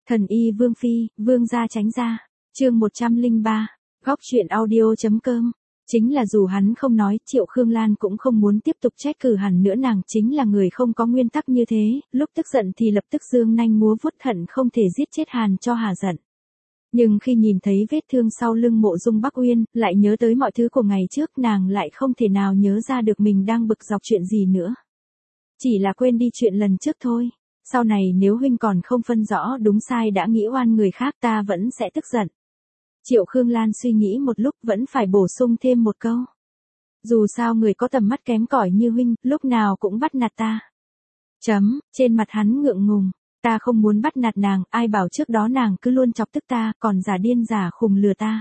Thần y Vương Phi, Vương gia tránh ra. Chương 103. Góc truyện audio.com. Chính là dù hắn không nói, Triệu Khương Lan cũng không muốn tiếp tục trách cứ hắn nữa, nàng chính là người không có nguyên tắc như thế, lúc tức giận thì lập tức giương nanh múa vuốt, hận không thể giết chết Hàn cho hà giận. Nhưng khi nhìn thấy vết thương sau lưng Mộ Dung Bắc Uyên, lại nhớ tới mọi thứ của ngày trước, nàng lại không thể nào nhớ ra được mình đang bực dọc chuyện gì nữa. Chỉ là quên đi chuyện lần trước thôi. Sau này nếu huynh còn không phân rõ đúng sai đã nghĩ oan người khác, ta vẫn sẽ tức giận. Triệu Khương Lan suy nghĩ một lúc vẫn phải bổ sung thêm một câu. Dù sao người có tầm mắt kém cỏi như huynh, lúc nào cũng bắt nạt ta. Trên mặt hắn ngượng ngùng. Ta không muốn bắt nạt nàng, ai bảo trước đó nàng cứ luôn chọc tức ta, còn giả điên giả khùng lừa ta.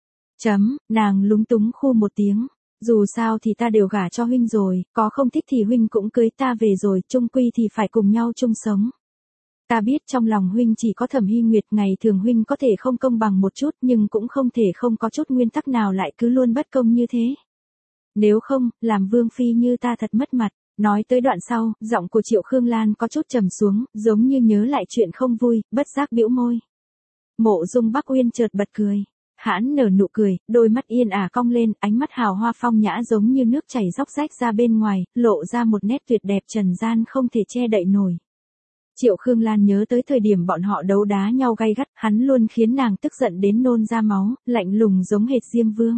Nàng lúng túng khu một tiếng. Dù sao thì ta đều gả cho huynh rồi, có không thích thì huynh cũng cưới ta về rồi, chung quy thì phải cùng nhau chung sống. Ta biết trong lòng huynh chỉ có Thẩm Hy Nguyệt, ngày thường huynh có thể không công bằng một chút nhưng cũng không thể không có chút nguyên tắc nào lại cứ luôn bất công như thế. Nếu không, làm Vương Phi như ta thật mất mặt. Nói tới đoạn sau, giọng của Triệu Khương Lan có chút trầm xuống, giống như nhớ lại chuyện không vui, bất giác bĩu môi. Mộ Dung Bắc Uyên chợt bật cười. Hãn nở nụ cười, đôi mắt yên ả cong lên, ánh mắt hào hoa phong nhã giống như nước chảy róc rách ra bên ngoài, lộ ra một nét tuyệt đẹp trần gian không thể che đậy nổi. Triệu Khương Lan nhớ tới thời điểm bọn họ đấu đá nhau gay gắt, hắn luôn khiến nàng tức giận đến nôn ra máu, lạnh lùng giống hệt Diêm Vương.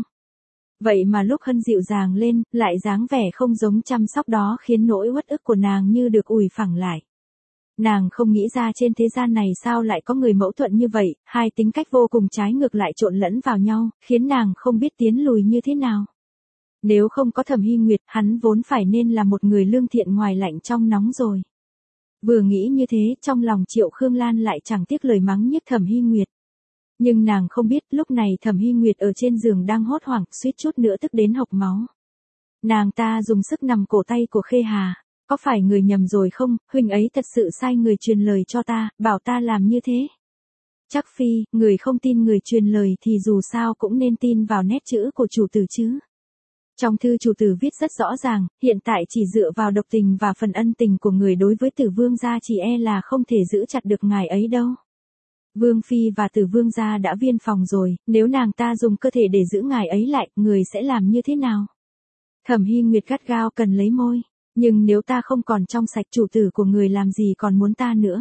Vậy mà lúc Hân dịu dàng lên, lại dáng vẻ không giống chăm sóc đó, khiến nỗi uất ức của nàng như được ủi phẳng lại. Nàng không nghĩ ra trên thế gian này sao lại có người mẫu thuận như vậy, hai tính cách vô cùng trái ngược lại trộn lẫn vào nhau, khiến nàng không biết tiến lùi như thế nào. Nếu không có Thẩm Hy Nguyệt, hắn vốn phải nên là một người lương thiện ngoài lạnh trong nóng rồi. Vừa nghĩ như thế, trong lòng Triệu Khương Lan lại chẳng tiếc lời mắng nhiếc Thẩm Hy Nguyệt. Nhưng nàng không biết, lúc này Thẩm Hy Nguyệt ở trên giường đang hốt hoảng, suýt chút nữa tức đến hộc máu. Nàng ta dùng sức nằm cổ tay của Khê Hà. Có phải người nhầm rồi không, huynh ấy thật sự sai người truyền lời cho ta, bảo ta làm như thế. Chắc Phi, người không tin người truyền lời thì dù sao cũng nên tin vào nét chữ của chủ tử chứ. Trong thư chủ tử viết rất rõ ràng, hiện tại chỉ dựa vào độc tình và phần ân tình của người đối với Tử Vương gia chỉ e là không thể giữ chặt được ngài ấy đâu. Vương Phi và Tử Vương gia đã viên phòng rồi, nếu nàng ta dùng cơ thể để giữ ngài ấy lại, người sẽ làm như thế nào? Thẩm Hy Nguyệt gắt gao cần lấy môi. Nhưng nếu ta không còn trong sạch, chủ tử của người làm gì còn muốn ta nữa?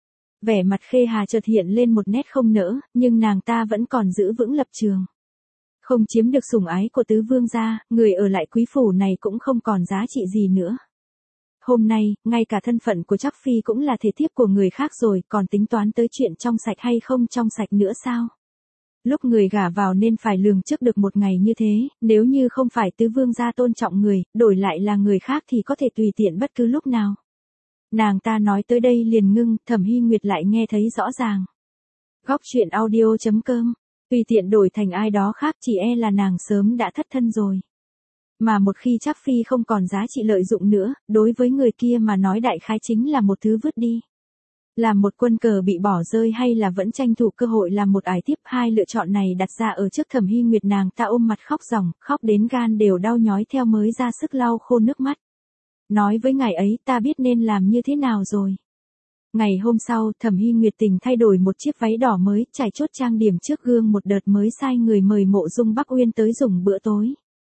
Vẻ mặt Khê Hà chợt hiện lên một nét không nỡ, nhưng nàng ta vẫn còn giữ vững lập trường. Không chiếm được sủng ái của tứ vương gia, người ở lại quý phủ này cũng không còn giá trị gì nữa. Hôm nay, ngay cả thân phận của Trác Phi cũng là thể thiếp của người khác rồi, còn tính toán tới chuyện trong sạch hay không trong sạch nữa sao? Lúc người gả vào nên phải lường trước được một ngày như thế, nếu như không phải tứ vương gia tôn trọng người, đổi lại là người khác thì có thể tùy tiện bất cứ lúc nào. Nàng ta nói tới đây liền ngưng, Thẩm Hy Nguyệt lại nghe thấy rõ ràng. Góc truyện audio.com, tùy tiện đổi thành ai đó khác chỉ e là nàng sớm đã thất thân rồi. Mà một khi Trác Phi không còn giá trị lợi dụng nữa, đối với người kia mà nói đại khái chính là một thứ vứt đi. Làm một quân cờ bị bỏ rơi hay là vẫn tranh thủ cơ hội làm một ải tiếp, hai lựa chọn này đặt ra ở trước Thẩm Hy Nguyệt, nàng ta ôm mặt khóc ròng, khóc đến gan đều đau nhói theo mới ra sức lau khô nước mắt. Nói với ngài ấy ta biết nên làm như thế nào rồi. Ngày hôm sau, Thẩm Hy Nguyệt tình thay đổi một chiếc váy đỏ mới, trải chốt trang điểm trước gương một đợt mới sai người mời Mộ Dung Bắc Uyên tới dùng bữa tối.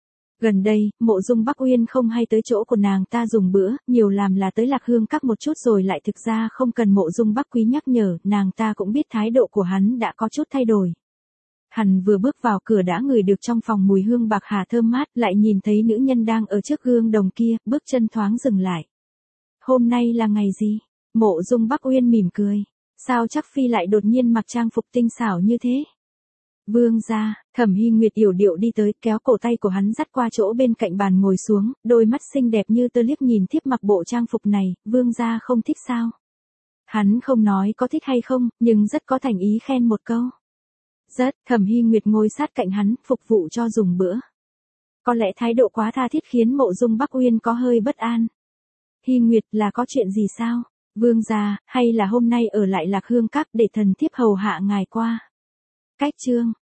Gần đây, Mộ Dung Bắc Uyên không hay tới chỗ của nàng ta dùng bữa, nhiều làm là tới Lạc Hương Các một chút rồi lại, thực ra không cần Mộ Dung Bắc Quý nhắc nhở, nàng ta cũng biết thái độ của hắn đã có chút thay đổi. Hắn vừa bước vào cửa đã ngửi được trong phòng mùi hương bạc hà thơm mát, lại nhìn thấy nữ nhân đang ở trước gương đồng kia, bước chân thoáng dừng lại. Hôm nay là ngày gì? Mộ Dung Bắc Uyên mỉm cười. Sao Trác Phi lại đột nhiên mặc trang phục tinh xảo như thế? Vương gia, Thẩm Hy Nguyệt yểu điệu đi tới, kéo cổ tay của hắn dắt qua chỗ bên cạnh bàn ngồi xuống, đôi mắt xinh đẹp như tơ liếc nhìn thiếp mặc bộ trang phục này, vương gia không thích sao? Hắn không nói có thích hay không, nhưng rất có thành ý khen một câu. Rất, Thẩm Hy Nguyệt ngồi sát cạnh hắn, phục vụ cho dùng bữa. Có lẽ thái độ quá tha thiết khiến Mộ Dung Bắc Uyên có hơi bất an. Hy Nguyệt, là có chuyện gì sao? Vương gia, hay là hôm nay ở lại Lạc Hương Các để thần thiếp hầu hạ ngài qua? Cách chương